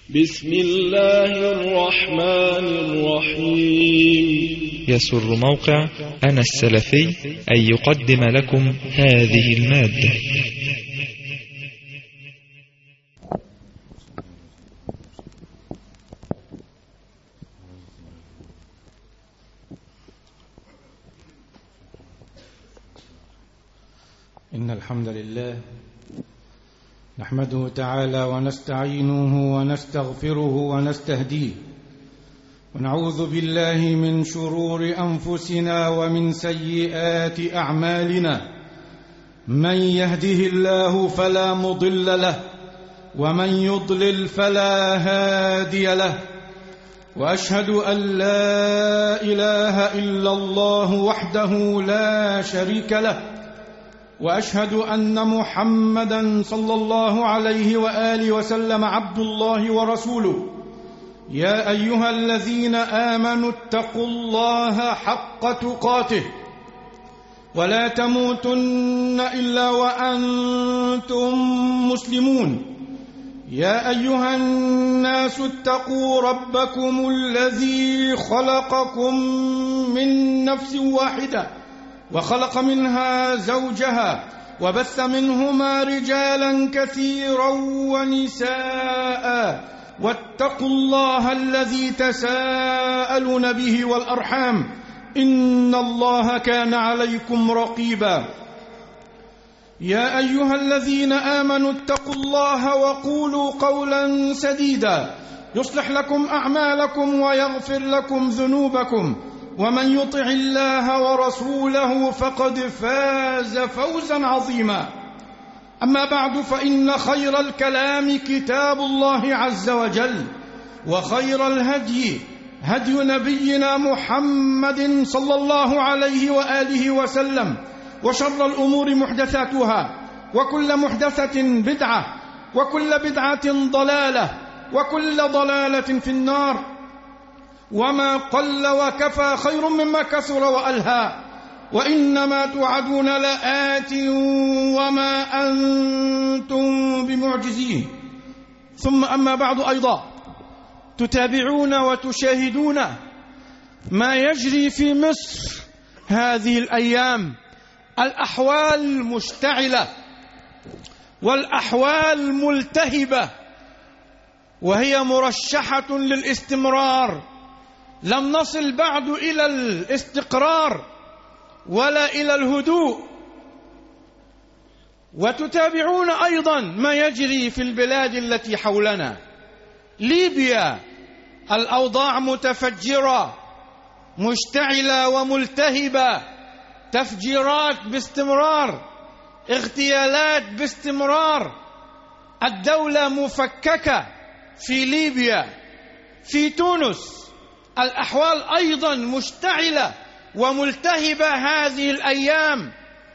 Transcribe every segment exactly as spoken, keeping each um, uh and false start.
بسم الله الرحمن الرحيم. يسر موقع أنا السلفي أن يقدم لكم هذه المادة. إن الحمد لله نحمده تعالى ونستعينه ونستغفره ونستهديه، ونعوذ بالله من شرور أنفسنا ومن سيئات أعمالنا. من يهده الله فلا مضل له، ومن يضلل فلا هادي له، وأشهد أن لا إله إلا الله وحده لا شريك له، وأشهد أن محمدًا صلى الله عليه وآله وسلم عبد الله ورسوله. يا أيها الذين آمنوا اتقوا الله حق تقاته ولا تموتن إلا وأنتم مسلمون. يا أيها الناس اتقوا ربكم الذي خلقكم من نفس واحدة وخلق منها زوجها وبث منهما رجالا كثيرا ونساء، واتقوا الله الذي تساءلون به والأرحام، إن الله كان عليكم رقيبا. يا أيها الذين آمنوا اتقوا الله وقولوا قولا سديدا يصلح لكم أعمالكم ويغفر لكم ذنوبكم، ومن يطع الله ورسوله فقد فاز فوزا عظيما. أما بعد، فإن خير الكلام كتاب الله عز وجل، وخير الهدي هدي نبينا محمد صلى الله عليه وآله وسلم، وشر الأمور محدثاتها، وكل محدثة بدعة، وكل بدعة ضلالة، وكل ضلالة في النار. وما قل وكفى خير مما كثر وألهى، وإنما توعدون لآت وما أنتم بمعجزين. ثم أما بعد، أيضا تتابعون وتشاهدون ما يجري في مصر هذه الأيام. الأحوال مشتعلة والأحوال ملتهبة، وهي مرشحة للاستمرار. لم نصل بعد إلى الاستقرار ولا إلى الهدوء. وتتابعون أيضا ما يجري في البلاد التي حولنا. ليبيا الأوضاع متفجرة مشتعلة وملتهبة، تفجيرات باستمرار، اغتيالات باستمرار، الدولة مفككة في ليبيا. في تونس الأحوال أيضا مشتعلة وملتهبة هذه الأيام،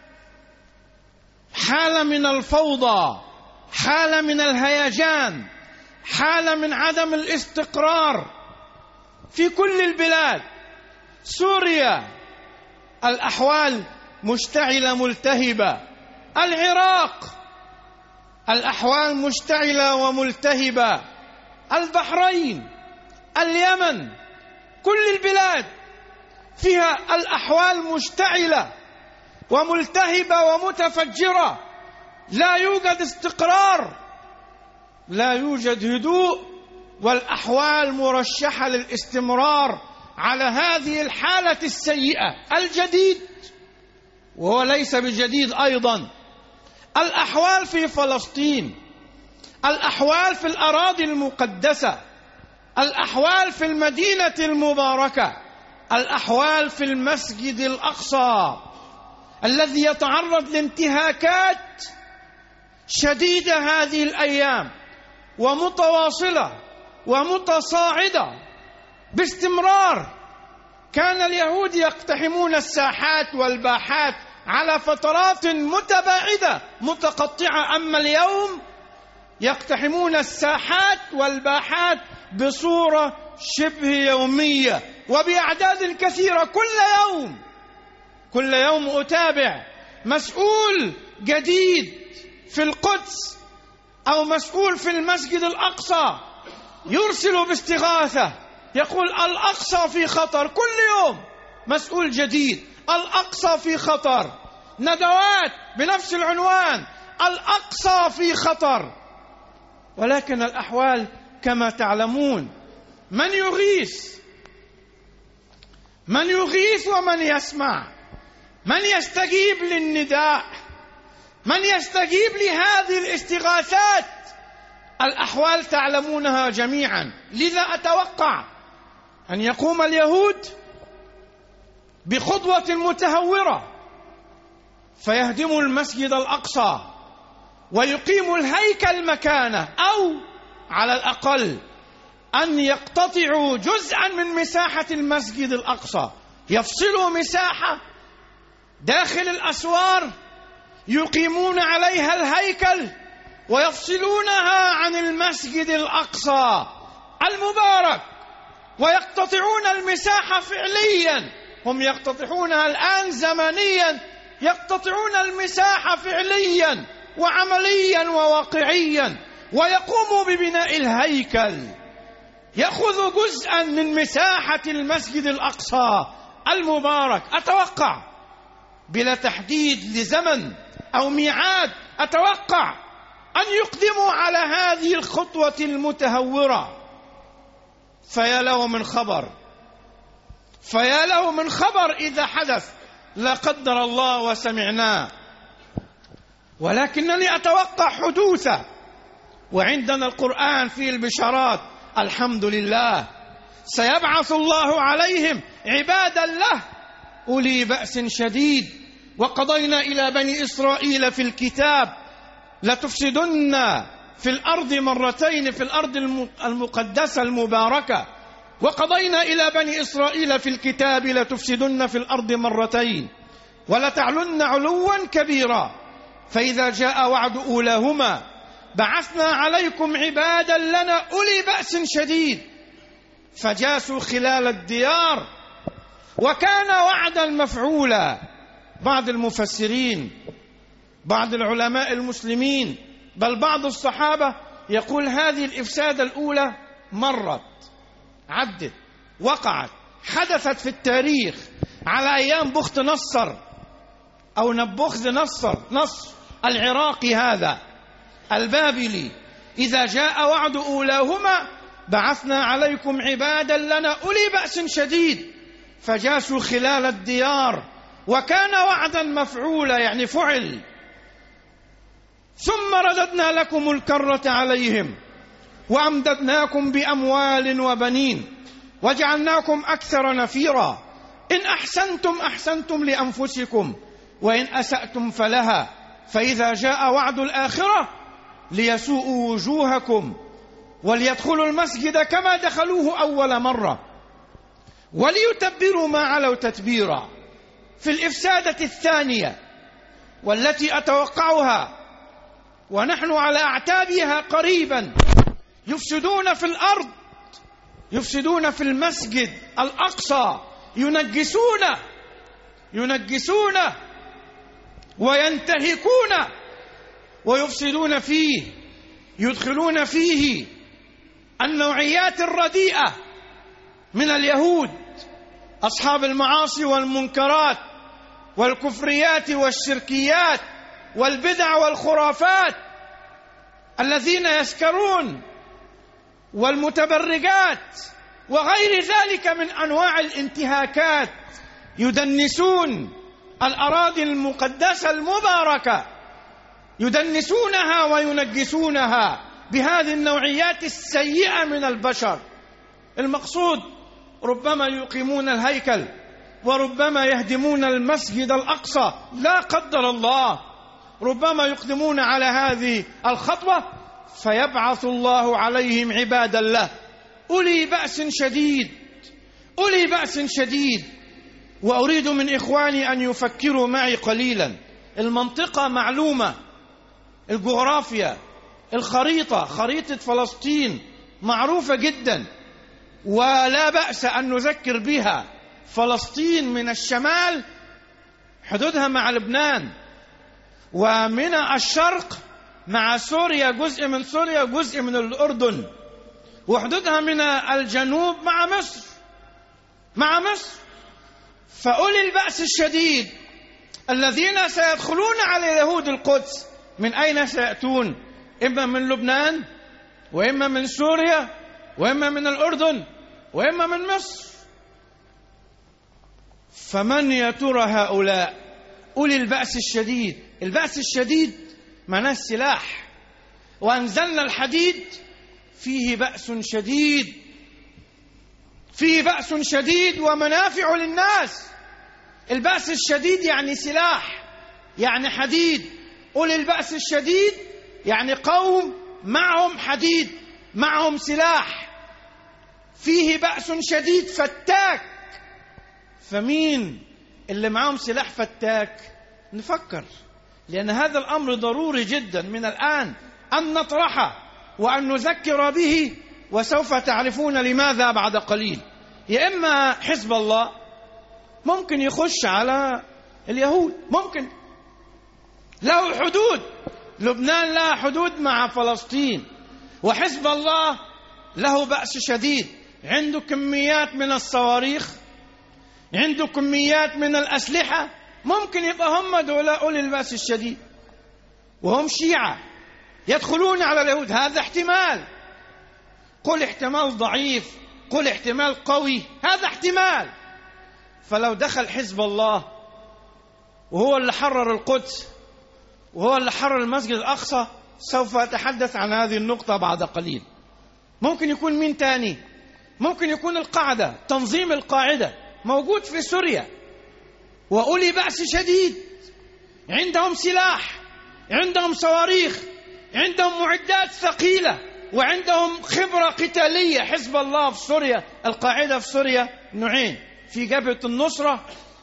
حالة من الفوضى، حالة من الهيجان، حالة من عدم الاستقرار في كل البلاد. سوريا الأحوال مشتعلة ملتهبة، العراق الأحوال مشتعلة وملتهبة، البحرين، اليمن، كل البلاد فيها الأحوال مشتعلة وملتهبة ومتفجرة. لا يوجد استقرار، لا يوجد هدوء، والأحوال مرشحة للاستمرار على هذه الحالة السيئة. الجديد، وهو ليس بجديد أيضا، الأحوال في فلسطين، الأحوال في الأراضي المقدسة، الأحوال في المدينة المباركة، الأحوال في المسجد الأقصى الذي يتعرض لانتهاكات شديدة هذه الأيام، ومتواصلة ومتصاعدة باستمرار. كان اليهود يقتحمون الساحات والباحات على فترات متباعدة متقطعة، أما اليوم يقتحمون الساحات والباحات بصورة شبه يومية وبأعداد كثيرة. كل يوم كل يوم أتابع مسؤول جديد في القدس أو مسؤول في المسجد الأقصى يرسل باستغاثة، يقول الأقصى في خطر، كل يوم مسؤول جديد، الأقصى في خطر، ندوات بنفس العنوان، الأقصى في خطر. ولكن الأحوال كما تعلمون، من يغيث من يغيث ومن يسمع، من يستجيب للنداء، من يستجيب لهذه الاستغاثات؟ الأحوال تعلمونها جميعا. لذا أتوقع أن يقوم اليهود بخطوة متهورة فيهدموا المسجد الأقصى ويقيموا الهيكل مكانه، أو على الأقل أن يقتطعوا جزءا من مساحة المسجد الأقصى، يفصلوا مساحة داخل الأسوار يقيمون عليها الهيكل ويفصلونها عن المسجد الأقصى المبارك، ويقتطعون المساحة فعليا. هم يقتطعونها الآن زمنيا، يقتطعون المساحة فعليا وعمليا وواقعيا، ويقوموا ببناء الهيكل، يأخذ جزءا من مساحة المسجد الأقصى المبارك. أتوقع بلا تحديد لزمن أو ميعاد، أتوقع أن يقدموا على هذه الخطوة المتهورة. فيا له من خبر، فيا له من خبر إذا حدث لا قدر الله وسمعناه. ولكنني أتوقع حدوثه، وعندنا القرآن فيه البشارات. الحمد لله، سيبعث الله عليهم عبادا له أولي بأس شديد. وقضينا إلى بني إسرائيل في الكتاب لتفسدن في الأرض مرتين، في الأرض المقدسة المباركة. وقضينا إلى بني إسرائيل في الكتاب لتفسدن في الأرض مرتين ولتعلن علوا كبيرا، فإذا جاء وعد أولاهما بعثنا عليكم عبادا لنا أولي بأس شديد فجاسوا خلال الديار وكان وعدا مفعولا. بعض المفسرين، بعض العلماء المسلمين، بل بعض الصحابة يقول هذه الإفسادة الأولى مرت، عدت، وقعت، حدثت في التاريخ على أيام بخت نصر أو نبوخذ نصر نصر العراقي هذا البابلي. إذا جاء وعد أولاهما بعثنا عليكم عبادا لنا أولي بأس شديد فجاسوا خلال الديار وكان وعدا مفعولا، يعني فعل. ثم رددنا لكم الكرة عليهم وأمددناكم بأموال وبنين وجعلناكم أكثر نفيرا. إن أحسنتم أحسنتم لأنفسكم وإن أسأتم فلها، فإذا جاء وعد الآخرة ليسوءوا وجوهكم وليدخلوا المسجد كما دخلوه أول مرة وليتبروا ما علوا تتبيرا. في الإفسادة الثانية والتي أتوقعها ونحن على أعتابها قريبا، يفسدون في الأرض، يفسدون في المسجد الأقصى، ينجسونه ينجسونه وينتهكونه ويفسدون فيه، يدخلون فيه النوعيات الرديئة من اليهود، أصحاب المعاصي والمنكرات والكفريات والشركيات والبدع والخرافات، الذين يسكرون والمتبرجات وغير ذلك من أنواع الانتهاكات، يدنسون الأراضي المقدسة المباركة، يدنسونها وينجسونها بهذه النوعيات السيئة من البشر. المقصود ربما يقيمون الهيكل وربما يهدمون المسجد الأقصى، لا قدر الله، ربما يقدمون على هذه الخطوة فيبعث الله عليهم عبادا له أولي بأس شديد، أولي بأس شديد. وأريد من إخواني أن يفكروا معي قليلا. المنطقة معلومة، الجغرافيا، الخريطة، خريطة فلسطين معروفة جدا ولا بأس أن نذكر بها. فلسطين من الشمال حدودها مع لبنان، ومن الشرق مع سوريا، جزء من سوريا جزء من الأردن، وحدودها من الجنوب مع مصر مع مصر فأولي البأس الشديد الذين سيدخلون على يهود القدس من أين سيأتون؟ إما من لبنان، وإما من سوريا، وإما من الأردن، وإما من مصر. فمن يا ترى هؤلاء أولي البأس الشديد؟ البأس الشديد معناه السلاح، وأنزلنا الحديد فيه بأس شديد، فيه بأس شديد ومنافع للناس. البأس الشديد يعني سلاح، يعني حديد. أولي البأس الشديد يعني قوم معهم حديد، معهم سلاح، فيه بأس شديد فتاك. فمين اللي معهم سلاح فتاك؟ نفكر، لأن هذا الأمر ضروري جدا من الآن أن نطرحه وأن نذكر به، وسوف تعرفون لماذا بعد قليل. يا إما حزب الله ممكن يخش على اليهود، ممكن له حدود، لبنان لها حدود مع فلسطين، وحزب الله له بأس شديد، عنده كميات من الصواريخ، عنده كميات من الأسلحة. ممكن يبقى هم دول أولي البأس الشديد وهم شيعة يدخلون على اليهود. هذا احتمال، قل احتمال ضعيف، قل احتمال قوي، هذا احتمال. فلو دخل حزب الله وهو اللي حرر القدس وهو اللي حرر المسجد الأقصى، سوف أتحدث عن هذه النقطة بعد قليل. ممكن يكون مين تاني؟ ممكن يكون القاعدة، تنظيم القاعدة موجود في سوريا، وأولي بأس شديد، عندهم سلاح، عندهم صواريخ، عندهم معدات ثقيلة، وعندهم خبرة قتالية. حزب الله في سوريا، القاعدة في سوريا نوعين: في جبهة النصرة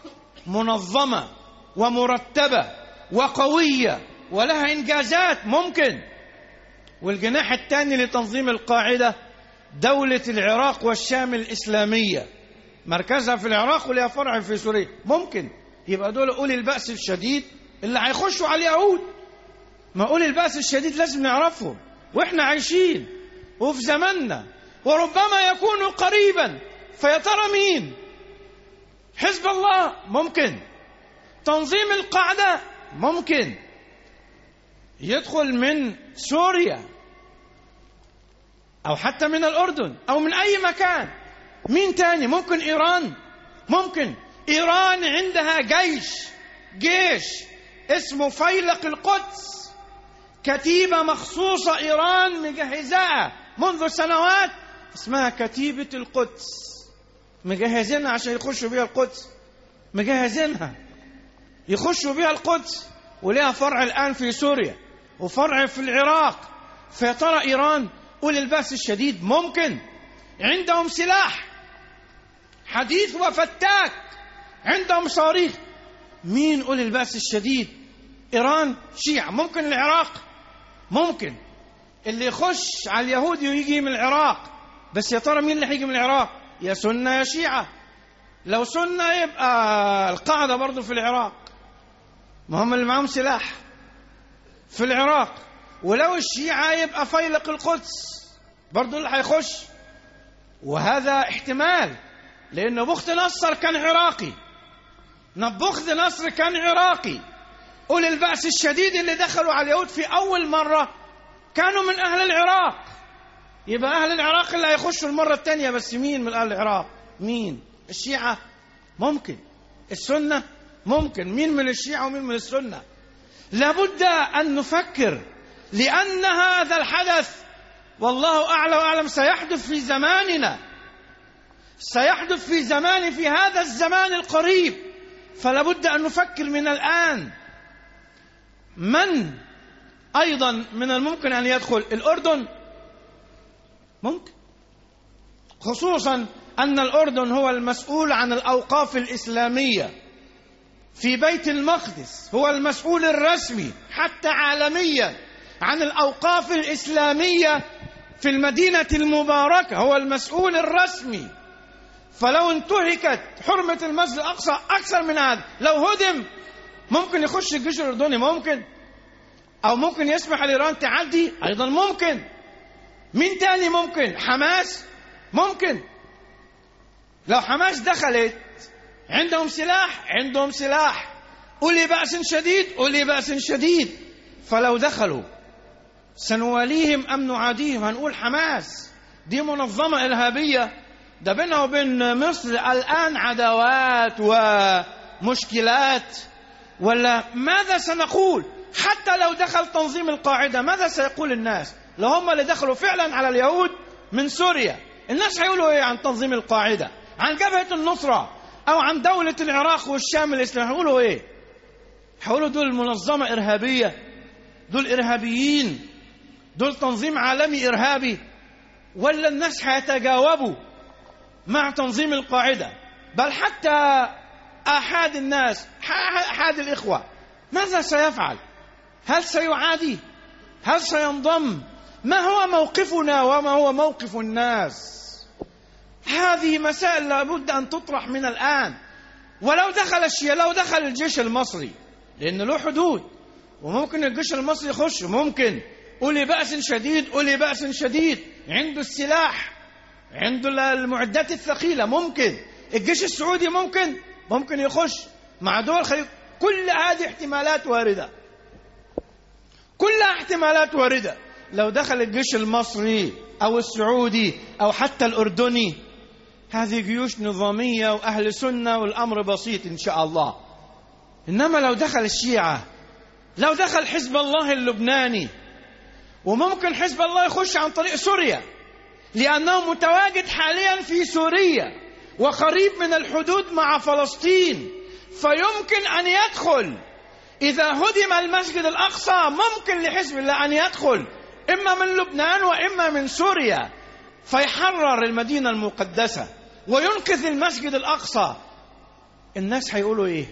منظمة ومرتبة وقوية ولها إنجازات ممكن، والجناح الثاني لتنظيم القاعدة دولة العراق والشام الإسلامية، مركزها في العراق ولها فرع في سوريا. ممكن يبقى دول أولي البأس الشديد اللي هيخشوا على اليهود. ما أولي البأس الشديد لازم نعرفهم وإحنا عايشين وفي زماننا، وربما يكونوا قريبا. فيا ترى مين؟ حزب الله ممكن، تنظيم القاعدة ممكن، يدخل من سوريا أو حتى من الأردن أو من أي مكان. مين تاني؟ ممكن إيران، ممكن إيران عندها جيش جيش اسمه فيلق القدس، كتيبة مخصوصة إيران مجهزاها منذ سنوات، اسمها كتيبة القدس، مجهزينها عشان يخشوا بها القدس، مجهزينها يخشوا بها القدس، ولها فرع الآن في سوريا وفرع في العراق. فيا ترى إيران أولي البأس الشديد؟ ممكن، عندهم سلاح حديث وفتاك، عندهم صواريخ. مين أولي البأس الشديد؟ إيران شيعة. ممكن العراق، ممكن اللي يخش على اليهود يجي من العراق، بس يا ترى مين اللي هيجي من العراق؟ يا سنة يا شيعة. لو سنة يبقى القاعدة برضو في العراق، ما هم اللي معهم سلاح في العراق. ولو الشيعة يبقى فيلق القدس برضو اللي هيخش. وهذا احتمال، لأن بخت نصر كان عراقي، نبوخذ نصر كان عراقي. أولي البأس الشديد اللي دخلوا على اليهود في أول مرة كانوا من أهل العراق. يبقى أهل العراق اللي هيخشوا المرة الثانية، بس مين من أهل العراق؟ مين؟ الشيعة ممكن، السنة ممكن. مين من الشيعة ومين من السنة؟ لابد أن نفكر، لأن هذا الحدث والله أعلى وأعلم سيحدث في زماننا، سيحدث في زمان في هذا الزمان القريب. فلابد أن نفكر من الآن. من أيضا من الممكن أن يدخل؟ الأردن ممكن، خصوصا أن الأردن هو المسؤول عن الأوقاف الإسلامية في بيت المقدس، هو المسؤول الرسمي حتى عالميا عن الأوقاف الإسلامية في المدينة المباركة، هو المسؤول الرسمي. فلو انتهكت حرمة المسجد الأقصى أكثر من هذا، لو هدم، ممكن يخش الجيش الأردني، ممكن، أو ممكن يسمح لإيران تعدي أيضا، ممكن مين تاني ممكن؟ حماس ممكن. لو حماس دخلت عندهم سلاح، عندهم سلاح، أولي بأس شديد، أولي بأس شديد. فلو دخلوا سنواليهم أم نعاديهم. هنقول حماس دي منظمة إرهابية، ده بينها وبين مصر الآن عداوات ومشكلات. ولا ماذا سنقول؟ حتى لو دخل تنظيم القاعدة ماذا سيقول الناس؟ لو هم اللي دخلوا فعلا على اليهود من سوريا، الناس هيقولوا ايه عن تنظيم القاعدة، عن جبهة النصرة، او عن دولة العراق والشام الاسلامي؟ هيقولوا ايه؟ هيقولوا دول منظمة ارهابية، دول ارهابيين، دول تنظيم عالمي ارهابي. ولا الناس هيتجاوبوا مع تنظيم القاعدة؟ بل حتى احد الناس، احد الاخوة، ماذا سيفعل؟ هل سيعادي؟ هل سينضم؟ ما هو موقفنا وما هو موقف الناس؟ هذه مسائل لابد أن تطرح من الآن. ولو دخل الشيعة، لو دخل الجيش المصري، لأن له حدود، وممكن الجيش المصري يخش، ممكن أولي بأس شديد، أولي بأس شديد، عنده السلاح، عنده المعدات الثقيلة، ممكن الجيش السعودي ممكن ممكن يخش مع دول خليج. كل هذه احتمالات واردة، كلها احتمالات واردة. لو دخل الجيش المصري أو السعودي أو حتى الأردني، هذه جيوش نظامية وأهل سنة والأمر بسيط إن شاء الله. إنما لو دخل الشيعة، لو دخل حزب الله اللبناني، وممكن حزب الله يخش عن طريق سوريا لأنه متواجد حاليا في سوريا وقريب من الحدود مع فلسطين، فيمكن أن يدخل. إذا هدم المسجد الأقصى ممكن لحزب الله أن يدخل إما من لبنان وإما من سوريا، فيحرر المدينة المقدسة وينقذ المسجد الأقصى. الناس هيقولوا إيه؟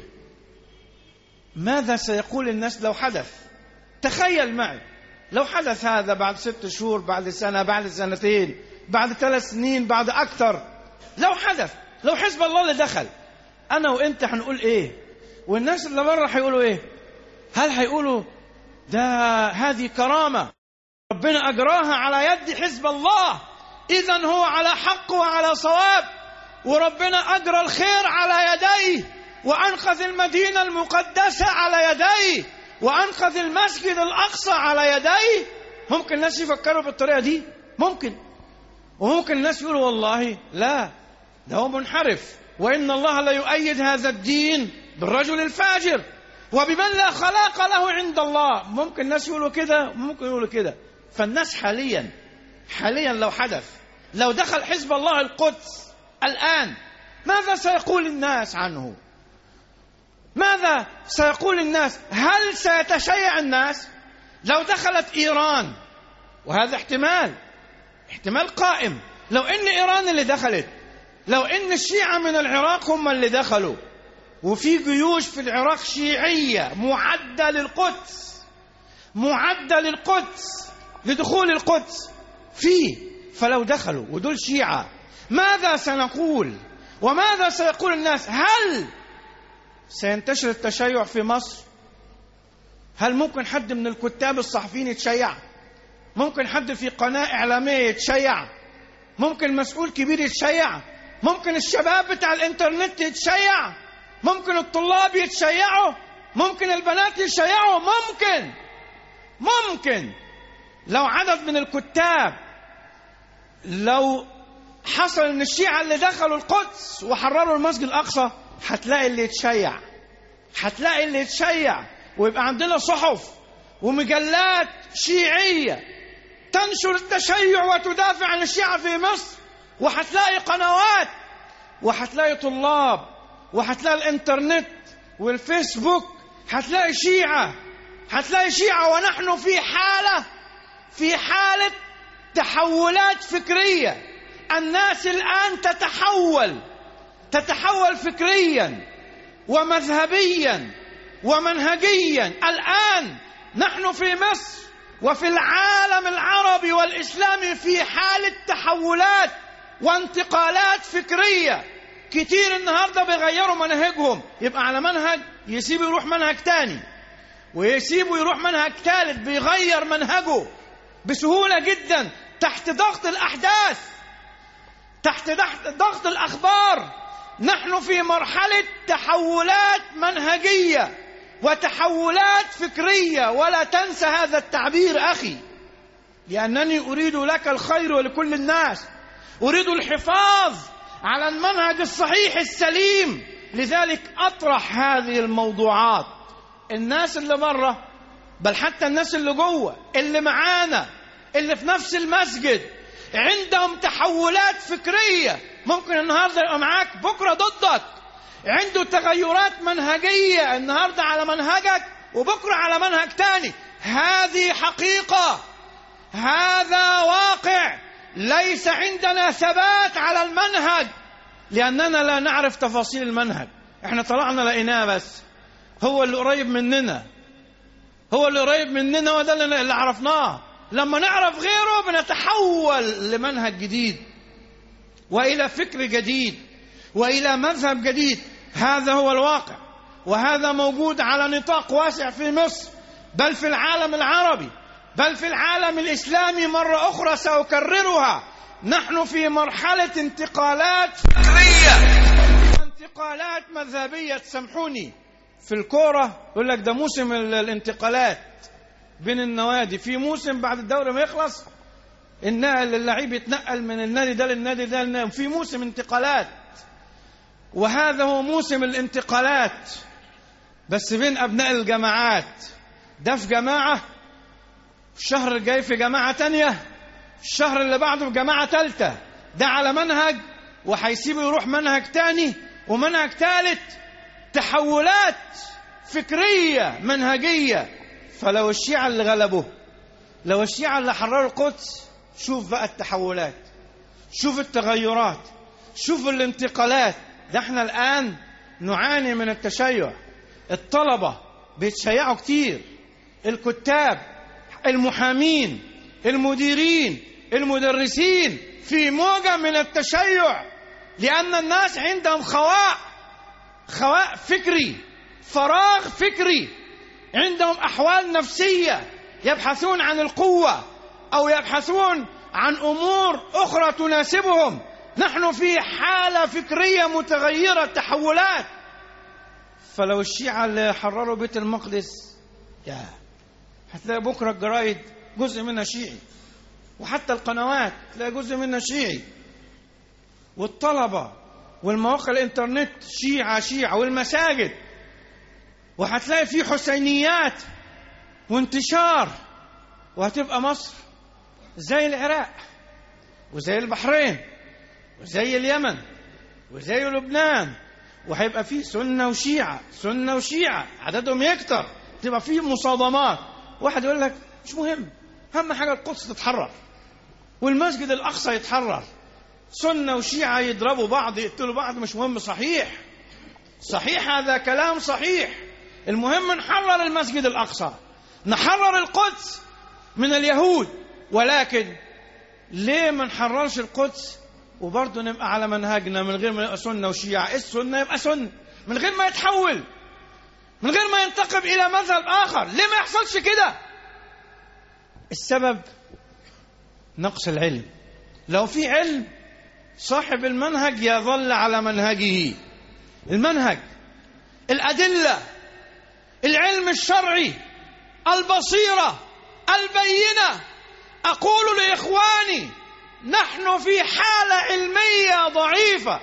ماذا سيقول الناس لو حدث؟ تخيل معي لو حدث هذا بعد ست شهور، بعد سنة، بعد سنتين، بعد ثلاث سنين، بعد أكثر. لو حدث، لو حزب الله اللي دخل، أنا وإنت هنقول إيه؟ والناس اللي برا هيقولوا إيه؟ هل هيقولوا ده هذه كرامة ربنا أجراها على يد حزب الله، إذن هو على حق وعلى صواب، وربنا أجرى الخير على يديه، وأنقذ المدينة المقدسة على يديه، وأنقذ المسجد الأقصى على يديه؟ ممكن الناس يفكروا بالطريقة دي، ممكن. وممكن الناس يقولوا والله لا، ده هو منحرف، وإن الله لا يؤيد هذا الدين بالرجل الفاجر وبمن لا خلاق له عند الله. ممكن الناس يقولوا كده، ممكن يقولوا كده. فالناس حاليا حاليا لو حدث، لو دخل حزب الله القدس الآن، ماذا سيقول الناس عنه؟ ماذا سيقول الناس؟ هل سيتشيع الناس؟ لو دخلت إيران، وهذا احتمال احتمال قائم، لو إن إيران اللي دخلت، لو إن الشيعة من العراق هم اللي دخلوا، وفي جيوش في العراق شيعية معدة للقدس، معدة للقدس، لدخول القدس فيه، فلو دخلوا ودول شيعة، ماذا سنقول؟ وماذا سيقول الناس؟ هل سينتشر التشيع في مصر؟ هل ممكن حد من الكتاب الصحفيين يتشيع؟ ممكن حد في قناة إعلامية يتشيع؟ ممكن مسؤول كبير يتشيع؟ ممكن الشباب بتاع الإنترنت يتشيع؟ ممكن الطلاب يتشيعوا؟ ممكن البنات يتشيعوا؟ ممكن ممكن لو عدد من الكتاب، لو حصل ان الشيعة اللي دخلوا القدس وحرروا المسجد الأقصى، هتلاقي اللي يتشيع، هتلاقي اللي يتشيع، ويبقى عندنا صحف ومجلات شيعية تنشر التشيع وتدافع عن الشيعة في مصر، وهتلاقي قنوات، وهتلاقي طلاب، وهتلاقي الانترنت والفيسبوك، هتلاقي شيعة، هتلاقي شيعة. ونحن في حالة في حالة تحولات فكرية. الناس الآن تتحول تتحول فكريا ومذهبيا ومنهجيا. الآن نحن في مصر وفي العالم العربي والإسلامي في حالة تحولات وانتقالات فكرية كتير. النهاردة بيغيروا منهجهم، يبقى على منهج يسيبوا يروح منهج تاني، ويسيبوا يروح منهج ثالث، بيغير منهجه بسهولة جدا. تحت ضغط الأحداث، تحت ضغط الأخبار. نحن في مرحلة تحولات منهجية وتحولات فكرية، ولا تنسى هذا التعبير أخي، لأنني أريد لك الخير ولكل الناس، أريد الحفاظ على المنهج الصحيح السليم. لذلك أطرح هذه الموضوعات. الناس اللي بره، بل حتى الناس اللي جوه، اللي معانا، اللي في نفس المسجد، عندهم تحولات فكرية. ممكن النهاردة يبقى معاك، بكرة ضدك. عنده تغيرات منهجية، النهاردة على منهجك وبكرة على منهج تاني. هذه حقيقة، هذا واقع. ليس عندنا ثبات على المنهج لأننا لا نعرف تفاصيل المنهج. احنا طلعنا لقيناه، بس هو اللي قريب مننا، هو اللي قريب مننا وده اللي عرفناه. لما نعرف غيره بنتحول لمنهج جديد وإلى فكر جديد وإلى مذهب جديد. هذا هو الواقع، وهذا موجود على نطاق واسع في مصر، بل في العالم العربي، بل في العالم الإسلامي. مرة أخرى سأكررها، نحن في مرحلة انتقالات فكرية، انتقالات مذهبية. سامحوني، في الكورة يقول لك ده موسم الانتقالات بين النوادي، في موسم بعد الدوري ما يخلص النقل، اللعيب يتنقل من النادي ده للنادي ده للنادي. في موسم انتقالات، وهذا هو موسم الانتقالات، بس بين أبناء الجماعات. ده في جماعة، الشهر الجاي في جماعة تانية، الشهر اللي بعده في جماعة تالتة. ده على منهج وهيسيبه يروح منهج تاني ومنهج تالت. تحولات فكرية منهجية. فلو الشيعة اللي غلبوه، لو الشيعة اللي حرروا القدس، شوف بقى التحولات، شوف التغيرات، شوف الانتقالات. ده احنا الآن نعاني من التشيع. الطلبة بيتشيعوا كتير، الكتاب، المحامين، المديرين، المدرسين، في موجة من التشيع، لأن الناس عندهم خواء، خواء فكري، فراغ فكري. عندهم أحوال نفسية، يبحثون عن القوة أو يبحثون عن أمور أخرى تناسبهم. نحن في حالة فكرية متغيرة، تحولات. فلو الشيعة اللي حرروا بيت المقدس، يا هتلاقي بكرة الجرايد جزء منها شيعي، وحتى القنوات تلاقي جزء منها شيعي، والطلبة والمواقع الانترنت شيعة شيعة، والمساجد، وهتلاقي فيه حسينيات وانتشار. وهتبقى مصر زي العراق وزي البحرين وزي اليمن وزي لبنان، وهيبقى فيه سنة وشيعة، سنة وشيعة، عددهم يكتر، تبقى فيه مصادمات. واحد يقول لك مش مهم، أهم حاجة القدس تتحرر والمسجد الأقصى يتحرر. سنة وشيعة يضربوا بعض، يقتلوا بعض، مش مهم. صحيح صحيح، هذا كلام صحيح. المهم نحرر المسجد الأقصى، نحرر القدس من اليهود. ولكن ليه ما نحررش القدس وبرضه نبقى على منهجنا من غير ما يبقى سنة وشيعة؟ السنة يبقى سنة من غير ما يتحول، من غير ما ينتقب إلى مذهب آخر. ليه ما يحصلش كده؟ السبب نقص العلم. لو في علم، صاحب المنهج يظل على منهجه. المنهج، الأدلة، العلم الشرعي، البصيرة، البينة. أقول لإخواني، نحن في حالة علمية ضعيفة،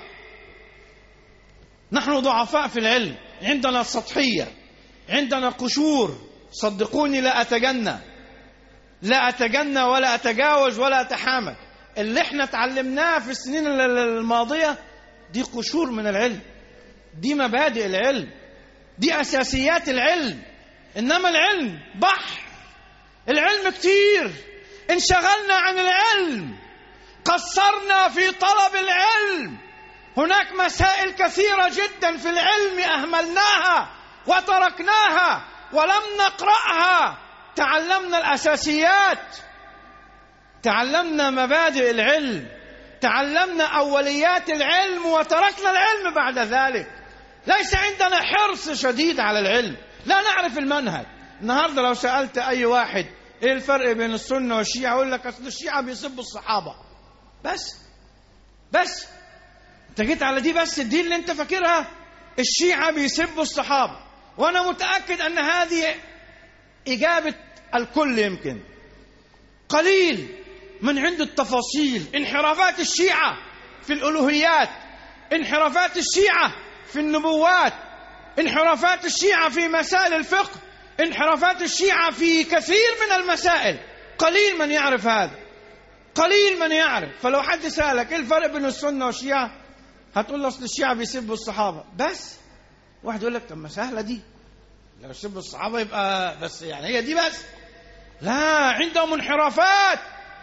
نحن ضعفاء في العلم، عندنا سطحية، عندنا قشور. صدقوني لا أتجنى، لا أتجنى ولا أتجاوز ولا أتحامل. اللي احنا تعلمناه في السنين الماضية دي قشور من العلم، دي مبادئ العلم، دي أساسيات العلم. إنما العلم بحر، العلم كتير. انشغلنا عن العلم، قصرنا في طلب العلم. هناك مسائل كثيرة جدا في العلم أهملناها وتركناها ولم نقرأها. تعلمنا الأساسيات، تعلمنا مبادئ العلم، تعلمنا أوليات العلم، وتركنا العلم بعد ذلك. ليس عندنا حرص شديد على العلم، لا نعرف المنهج. النهاردة لو سألت أي واحد ايه الفرق بين السنة والشيعة؟ اقول لك اصل الشيعة بيسبوا الصحابة بس. بس انت جيت على دي بس، الدين اللي انت فاكرها الشيعة بيسبوا الصحابة، وانا متأكد ان هذه اجابة الكل. يمكن قليل من عنده التفاصيل. انحرافات الشيعة في الألوهيات، انحرافات الشيعة في النبوات، انحرافات الشيعة في مسائل الفقه، انحرافات الشيعة في كثير من المسائل. قليل من يعرف هذا، قليل من يعرف. فلو حد سألك ايه الفرق بين السنة والشيعة، هتقول له اصل الشيعة بيسبوا الصحابة بس. واحد يقول لك طب ما سهلة دي، لو يسبوا الصحابة يبقى بس، يعني هي دي بس؟ لا، عندهم انحرافات،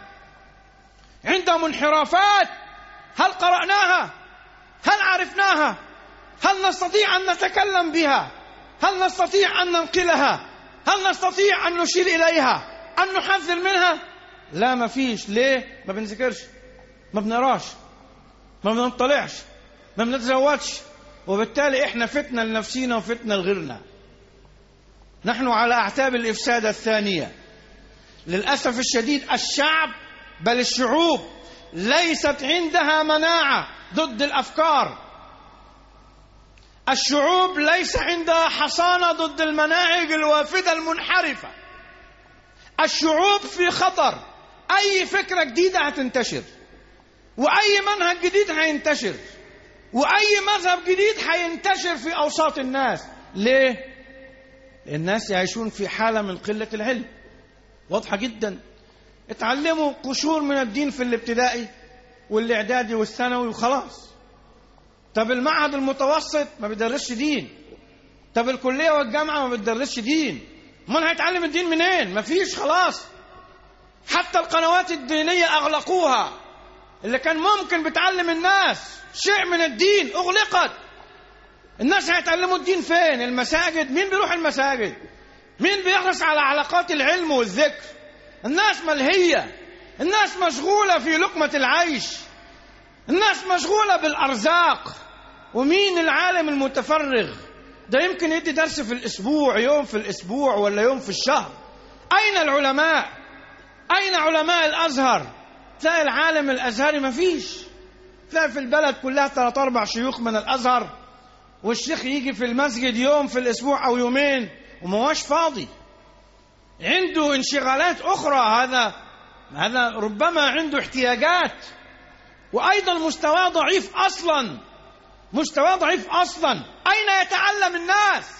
عندهم انحرافات. هل قرأناها؟ هل عرفناها؟ هل نستطيع أن نتكلم بها؟ هل نستطيع أن ننقلها؟ هل نستطيع أن نشير إليها؟ أن نحذر منها؟ لا، ما فيش. ليه؟ ما بنذكرش، ما بنقراش، ما بنطلعش، ما بنتزودش، وبالتالي إحنا فتنة لنفسينا وفتنة لغيرنا. نحن على أعتاب الإفسادة الثانية. للأسف الشديد الشعب، بل الشعوب، ليست عندها مناعة ضد الأفكار. الشعوب ليس عندها حصانة ضد المناهج الوافدة المنحرفة. الشعوب في خطر. أي فكرة جديدة هتنتشر، وأي منهج جديد هينتشر، وأي مذهب جديد هينتشر في أوساط الناس. ليه؟ الناس يعيشون في حالة من قلة العلم واضحة جدا. اتعلموا قشور من الدين في الابتدائي والاعدادي والثانوي وخلاص. طب المعهد المتوسط ما بيدرسش دين. طب الكلية والجامعة ما بتدرسش دين. من هيتعلم الدين منين؟ ما فيش، خلاص. حتى القنوات الدينية أغلقوها، اللي كان ممكن بتعلم الناس شيء من الدين أغلقت. الناس هيتعلموا الدين فين؟ المساجد. مين بيروح المساجد؟ مين بيحرص على علاقات العلم والذكر؟ الناس ملهية، الناس مشغولة في لقمة العيش، الناس مشغولة بالأرزاق. ومين العالم المتفرغ ده يمكن يدي درس في الأسبوع، يوم في الأسبوع ولا يوم في الشهر؟ أين العلماء؟ أين علماء الأزهر؟ تلاقي العالم الأزهري ما فيش. تلاقي في البلد كلها ثلاث أربع شيوخ من الأزهر، والشيخ يجي في المسجد يوم في الأسبوع أو يومين وما هوش فاضي، عنده انشغالات أخرى. هذا هذا ربما عنده احتياجات. وأيضا مستوى ضعيف أصلا، مستوى ضعيف أصلا. أين يتعلم الناس؟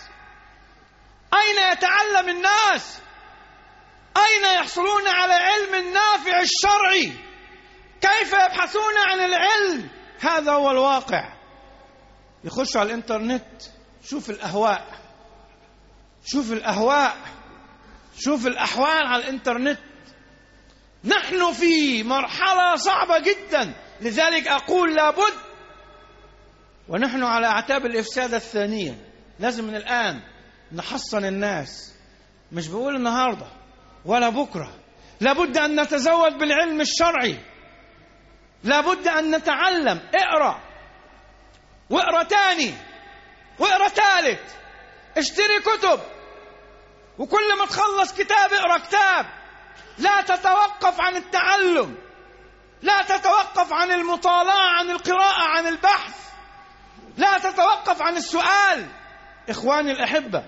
أين يتعلم الناس؟ أين يحصلون على علم النافع الشرعي؟ كيف يبحثون عن العلم؟ هذا هو الواقع. يخش على الإنترنت، شوف الأهواء، شوف الأهواء، شوف الأحوال على الإنترنت. نحن في مرحلة صعبة جدا، لذلك أقول لابد، ونحن على أعتاب الإفسادة الثانية. لازم من الآن نحصن الناس. مش بقول النهاردة ولا بكرة، لابد أن نتزود بالعلم الشرعي، لابد أن نتعلم. اقرأ واقرأ تاني واقرأ تالت، اشتري كتب، وكل ما تخلص كتاب اقرأ كتاب. لا تتوقف عن التعلم، لا تتوقف عن المطالعة، عن القراءة، عن البحث، لا تتوقف عن السؤال. إخواني الأحبة،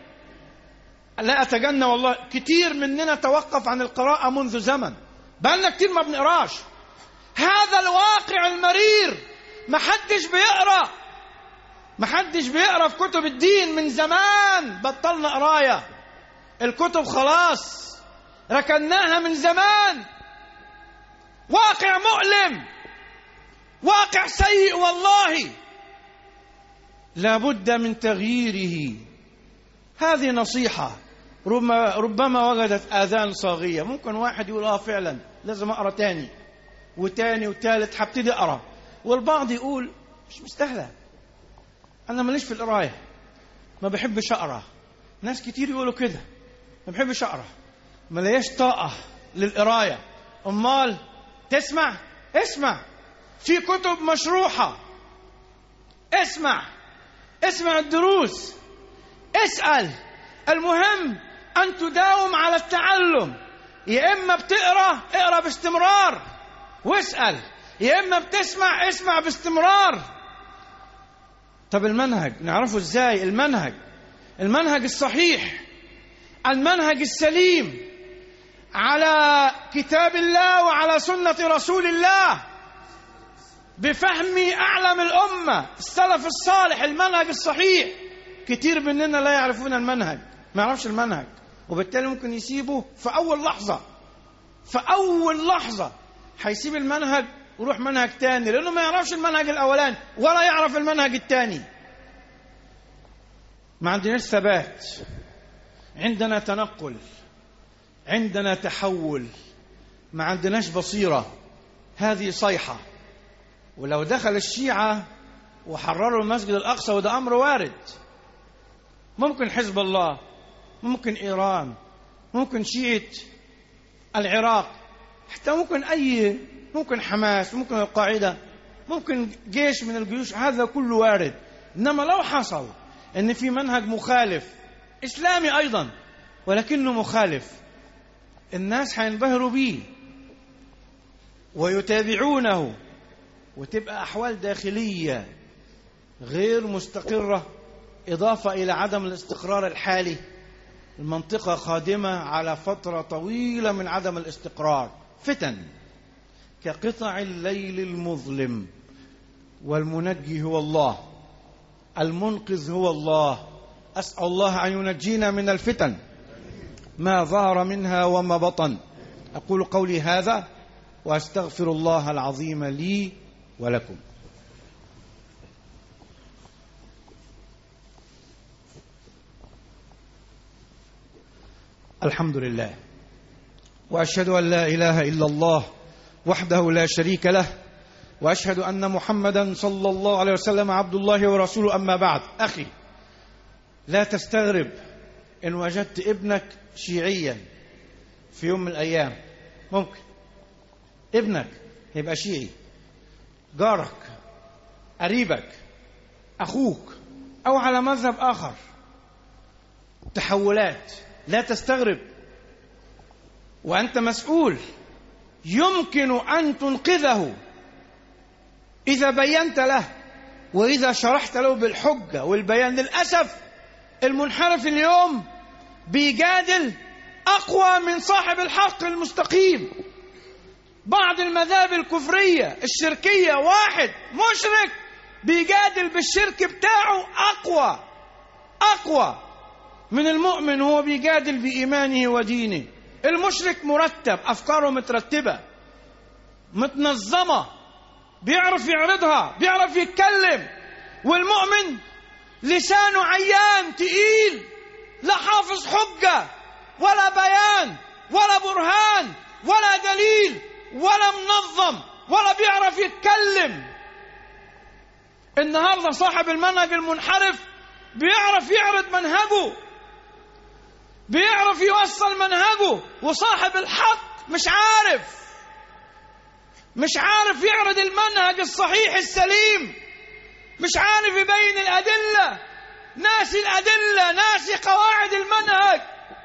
لا أتجنى والله، كتير مننا توقف عن القراءة منذ زمن، بقالنا كتير ما بنقراش. هذا الواقع المرير. محدش بيقرأ، محدش بيقرأ في كتب الدين من زمان. بطلنا قراية، الكتب خلاص ركناها من زمان. واقع مؤلم، واقع سيء والله، لابد من تغييره. هذه نصيحة ربما, ربما وجدت آذان صاغية. ممكن واحد يقول آه فعلا لازم أقرأ تاني وتاني وتالت، هبتدي أقرأ. والبعض يقول مش مستاهلة، أنا ماليش في القراية، ما بحبش أقرأ. ناس كتير يقولوا كده، ما بحبش أقرأ، ما ليش طاقة للقراية. أمال تسمع؟ اسمع، في كتب مشروحة، اسمع، اسمع الدروس، اسأل. المهم أن تداوم على التعلم. يا إما بتقرأ اقرأ باستمرار واسأل، يا إما بتسمع اسمع باستمرار. طب المنهج نعرفه إزاي؟ المنهج المنهج الصحيح، المنهج السليم على كتاب الله وعلى سنة رسول الله بفهم أعلم الأمة السلف الصالح، المنهج الصحيح. كتير مننا لا يعرفون المنهج، ما يعرفش المنهج، وبالتالي ممكن يسيبه في أول لحظة، في أول لحظة هيسيب المنهج ويروح منهج تاني، لأنه ما يعرفش المنهج الأولاني ولا يعرف المنهج التاني. ما عندناش ثبات، عندنا تنقل، عندنا تحول، ما عندناش بصيرة. هذه صيحة. ولو دخل الشيعة وحرروا المسجد الأقصى، وده أمر وارد، ممكن حزب الله، ممكن إيران، ممكن شيعة العراق، حتى ممكن أي ممكن حماس، ممكن القاعدة، ممكن جيش من الجيوش، هذا كله وارد. إنما لو حصل إن في منهج مخالف إسلامي أيضا ولكنه مخالف، الناس هينبهروا به ويتابعونه، وتبقى أحوال داخلية غير مستقرة، إضافة إلى عدم الاستقرار الحالي. المنطقة قادمة على فترة طويلة من عدم الاستقرار، فتن كقطع الليل المظلم، والمنجي هو الله، المنقذ هو الله. أسأل الله أن ينجينا من الفتن ما ظهر منها وما بطن. أقول قولي هذا وأستغفر الله العظيم لي ولكم. الحمد لله، وأشهد أن لا إله إلا الله وحده لا شريك له، وأشهد أن محمدا صلى الله عليه وسلم عبد الله ورسوله. أما بعد، أخي لا تستغرب إن وجدت ابنك شيعيا في يوم من الأيام. ممكن ابنك يبقى شيعي، جارك، قريبك، أخوك، أو على مذهب آخر. تحولات، لا تستغرب، وأنت مسؤول. يمكن أن تنقذه إذا بينت له وإذا شرحت له بالحجة والبيان. للأسف المنحرف اليوم بيجادل أقوى من صاحب الحق المستقيم. بعض المذاهب الكفرية الشركية، واحد مشرك بيجادل بالشرك بتاعه أقوى أقوى من المؤمن، هو بيجادل بإيمانه ودينه. المشرك مرتب، أفكاره مترتبة متنظمة، بيعرف يعرضها، بيعرف يتكلم. والمؤمن لسانه عيان تقيل، لا حافظ حجة ولا بيان ولا برهان ولا دليل ولا منظم ولا بيعرف يتكلم. النهاردة صاحب المنهج المنحرف بيعرف يعرض منهجه، بيعرف يوصل منهجه، وصاحب الحق مش عارف مش عارف يعرض المنهج الصحيح السليم، مش عارف يبين الأدلة، ناسي الأدلة، ناسي قواعد المنهج.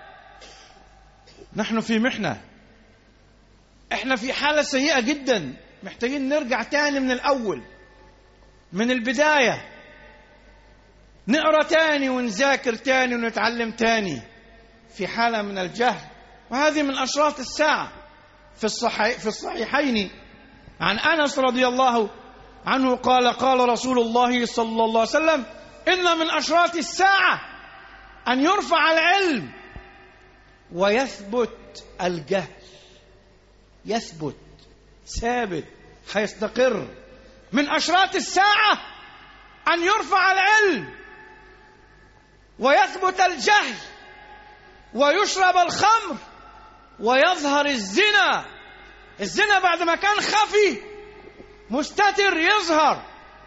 نحن في محنة، احنا في حالة سيئة جدا، محتاجين نرجع تاني من الأول، من البداية، نقرأ تاني ونذاكر تاني ونتعلم تاني. في حالة من الجهل، وهذه من أشراط الساعة. في الصحيح في الصحيحين عن أنس رضي الله عنه قال قال رسول الله صلى الله عليه وسلم: إن من أشراط الساعة أن يرفع العلم ويثبت الجهل. يثبت، ثابت، هيستقر. من أشراط الساعة أن يرفع العلم ويثبت الجهل ويشرب الخمر ويظهر الزنا. الزنا بعد ما كان خفي مستتر يظهر،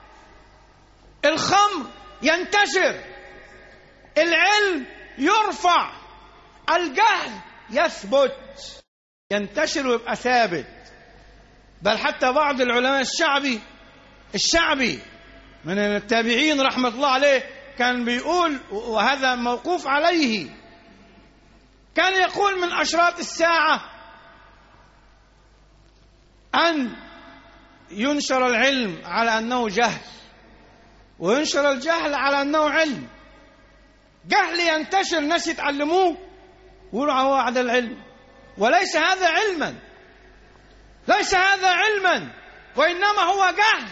الخمر ينتشر، العلم يرفع، الجهل يثبت، ينتشر ويبقى ثابت. بل حتى بعض العلماء الشعبي الشعبي من التابعين رحمة الله عليه كان بيقول، وهذا موقوف عليه، كان يقول: من أشراط الساعة أن ينشر العلم على أنه جهل، وينشر الجهل على أنه علم. جهل ينتشر، ناس يتعلموه ويقولوا هو هذا العلم، وليس هذا علما، ليس هذا علما، وإنما هو جهل،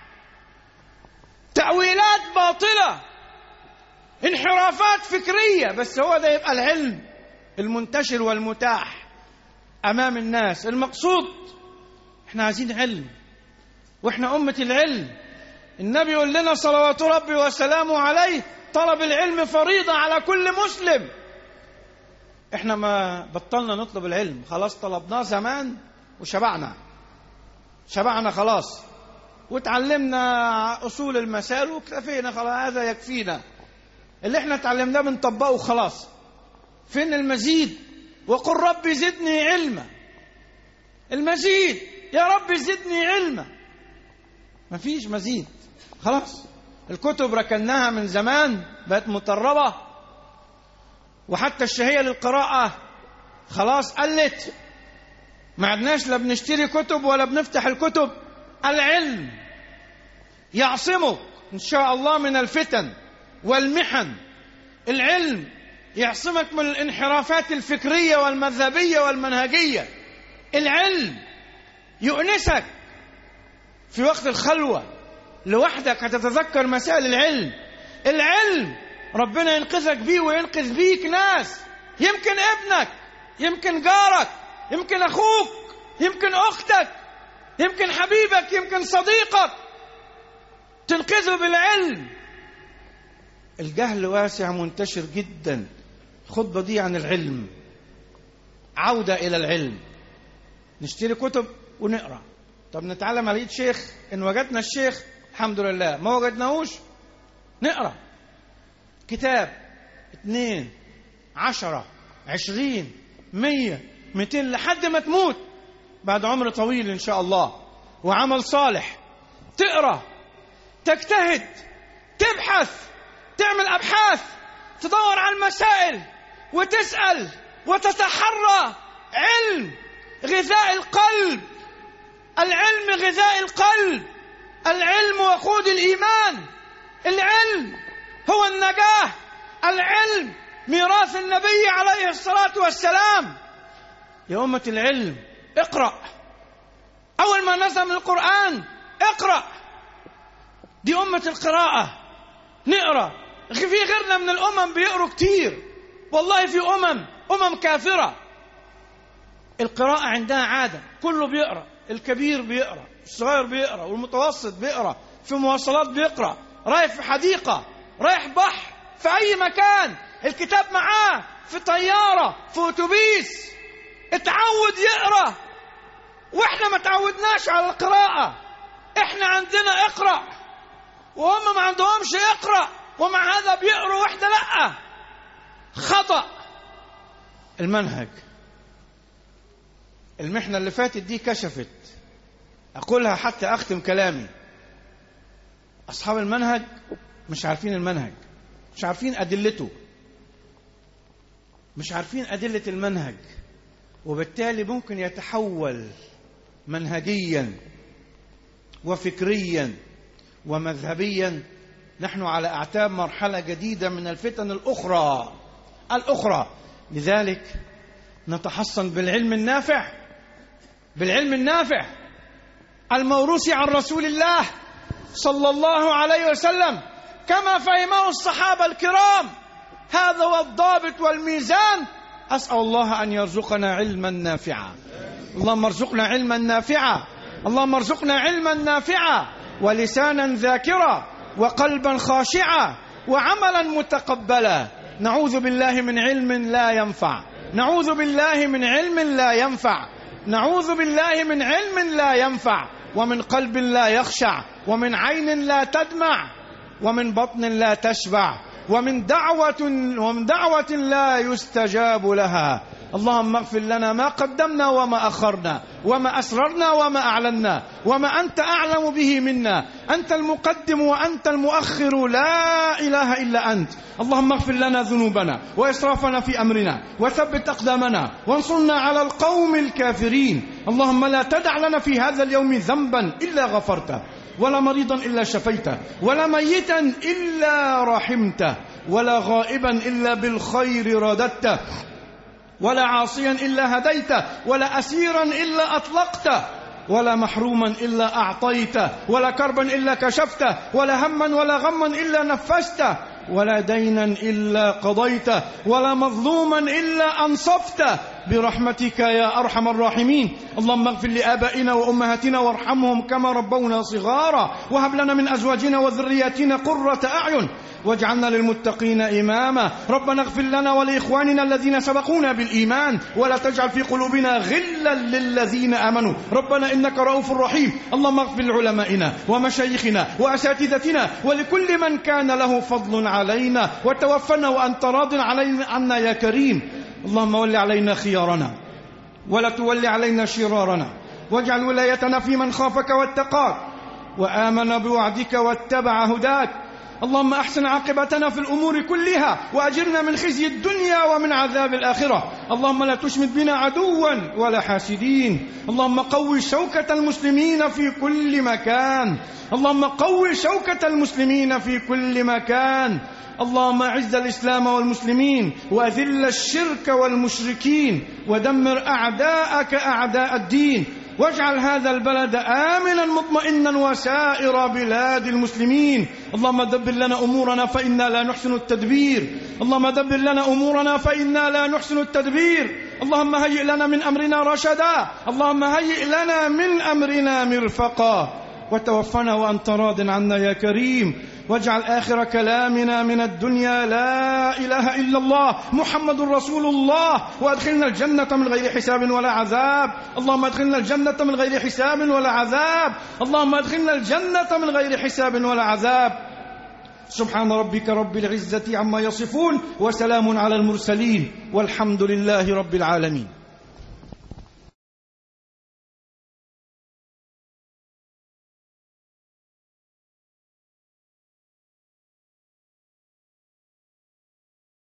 تأويلات باطلة، انحرافات فكرية. بس هو ده يبقى العلم المنتشر والمتاح أمام الناس. المقصود احنا عايزين علم، واحنا أمة العلم. النبي يقول لنا صلوات ربي وسلامه عليه: طلب العلم فريضة على كل مسلم. احنا ما بطلنا نطلب العلم، خلاص طلبناه زمان وشبعنا، شبعنا خلاص، وتعلمنا أصول المسائل وكفينا خلاص، هذا يكفينا. اللي احنا تعلمناه بنطبقه خلاص. فين المزيد؟ وقل ربي زدني علما. المزيد يا ربي زدني علما. مفيش مزيد خلاص. الكتب ركناها من زمان، بقت مطربة، وحتى الشهية للقراءة خلاص قلت. ما عدناش لا بنشتري كتب ولا بنفتح الكتب. العلم يعصمك إن شاء الله من الفتن والمحن. العلم يعصمك من الانحرافات الفكرية والمذهبية والمنهجية. العلم يؤنسك في وقت الخلوة لوحدك، هتتذكر مسائل العلم. العلم ربنا ينقذك بيه وينقذ بيك ناس، يمكن ابنك، يمكن جارك، يمكن أخوك، يمكن أختك، يمكن حبيبك، يمكن صديقك، تنقذه بالعلم. الجهل واسع منتشر جدا. الخطبة دي عن العلم، عودة إلى العلم. نشتري كتب ونقرأ. طب نتعلم على يد شيخ، إن وجدنا الشيخ الحمد لله، ما وجدناهوش نقرأ كتاب، اثنين، عشرة، عشرين، مية، مئتين، لحد ما تموت بعد عمر طويل إن شاء الله وعمل صالح. تقرأ، تجتهد، تبحث، تعمل أبحاث، تدور على المسائل وتسأل وتتحرى. علم غذاء القلب، العلم غذاء القلب، العلم وقود الإيمان، العلم هو النجاة، العلم ميراث النبي عليه الصلاة والسلام. يا أمة العلم اقرأ. أول ما نزل من القرآن اقرأ. دي أمة القراءة، نقرأ. في غيرنا من الأمم بيقروا كتير، والله في أمم أمم كافرة القراءة عندها عادة، كله بيقرأ، الكبير بيقرأ، الصغير بيقرأ، والمتوسط بيقرأ، في مواصلات بيقرأ، رايح في حديقة، رايح بحر، في أي مكان الكتاب معاه، في طيارة، في أتوبيس، اتعود يقرأ. واحنا ما تعودناش على القراءة. احنا عندنا اقرأ، وهم ما عندهمش اقرأ، ومع هذا بيقروا واحدة لأ. خطأ. المنهج، المحنة اللي فاتت دي كشفت، أقولها حتى أختم كلامي. أصحاب المنهج مش عارفين المنهج، مش عارفين أدلته، مش عارفين أدلة المنهج، وبالتالي ممكن يتحول منهجيا وفكريا ومذهبيا. نحن على أعتاب مرحلة جديدة من الفتن الأخرى الأخرى لذلك نتحصن بالعلم النافع، بالعلم النافع الموروث عن رسول الله صلى الله عليه وسلم كما فهمه الصحابة الكرام. هذا هو الضابط والميزان. أسأل الله أن يرزقنا علما نافعا. اللهم ارزقنا علما نافعا، اللهم ارزقنا علما نافعا، ولسانا ذاكرا، وقلبا خاشعا، وعملا متقبلا. نعوذ بالله من علم لا ينفع، نعوذ بالله من علم لا ينفع، نعوذ بالله من علم لا ينفع، ومن قلب لا يخشع، ومن عين لا تدمع، ومن بطن لا تشبع، ومن دعوة ومن دعوة لا يستجاب لها. اللهم اغفر لنا ما قدمنا وما أخرنا وما أسررنا وما أعلنا وما أنت أعلم به منا. أنت المقدم وأنت المؤخر، لا إله إلا أنت. اللهم اغفر لنا ذنوبنا وإسرافنا في أمرنا وثبت أقدامنا وانصرنا على القوم الكافرين. اللهم لا تدع لنا في هذا اليوم ذنبا إلا غفرته، ولا مريضا إلا شفيته، ولا ميتا إلا رحمته، ولا غائبا إلا بالخير رددته، ولا عاصيا إلا هديته، ولا أسيرا إلا أطلقته، ولا محروما إلا أعطيته، ولا كربا إلا كشفته، ولا هما ولا غما إلا نفسته، ولا دينا إلا قضيته، ولا مظلوما إلا أنصفته برحمتك يا أرحم الراحمين. اللهم اغفر لآبائنا وأمهاتنا وارحمهم كما ربونا صغارا، وهب لنا من أزواجنا وذرياتنا قرة أعين واجعلنا للمتقين إماما. ربنا اغفر لنا ولإخواننا الذين سبقونا بالإيمان ولا تجعل في قلوبنا غلا للذين آمنوا ربنا إنك رؤوف رحيم. اللهم اغفر لعلمائنا ومشايخنا وأساتذتنا ولكل من كان له فضل علينا، وتوفنا وأنت راض علينا عنا يا كريم. اللهم ول علينا خيارنا ولا تول علينا شرارنا، واجعل ولايتنا في من خافك واتقاك وآمن بوعدك واتبع هداك. اللهم أحسن عاقبتنا في الأمور كلها وأجرنا من خزي الدنيا ومن عذاب الآخرة. اللهم لا تشمت بنا عدوا ولا حاسدين. اللهم قوي شوكة المسلمين في كل مكان. اللهم قوي شوكة المسلمين في كل مكان. اللهم أعز الإسلام والمسلمين وأذل الشرك والمشركين ودمر أعداءك أعداء الدين، واجعل هذا البلد آمنا مطمئنا وسائر بلاد المسلمين. اللهم دبر لنا أمورنا فإنا لا نحسن التدبير. اللهم دبر لنا أمورنا فإنا لا نحسن التدبير. اللهم هيئ لنا من أمرنا رشدا. اللهم هيئ لنا من أمرنا مرفقا، وتوفنا وأنت راض عنا يا كريم. واجعل آخر كلامنا من الدنيا لا إله إلا الله محمد رسول الله، وأدخلنا الجنة من غير حساب ولا عذاب. اللهم أدخلنا الجنة من غير حساب ولا عذاب. اللهم أدخلنا الجنة من غير حساب ولا عذاب. سبحان ربك رب العزة عما يصفون، وسلام على المرسلين، والحمد لله رب العالمين.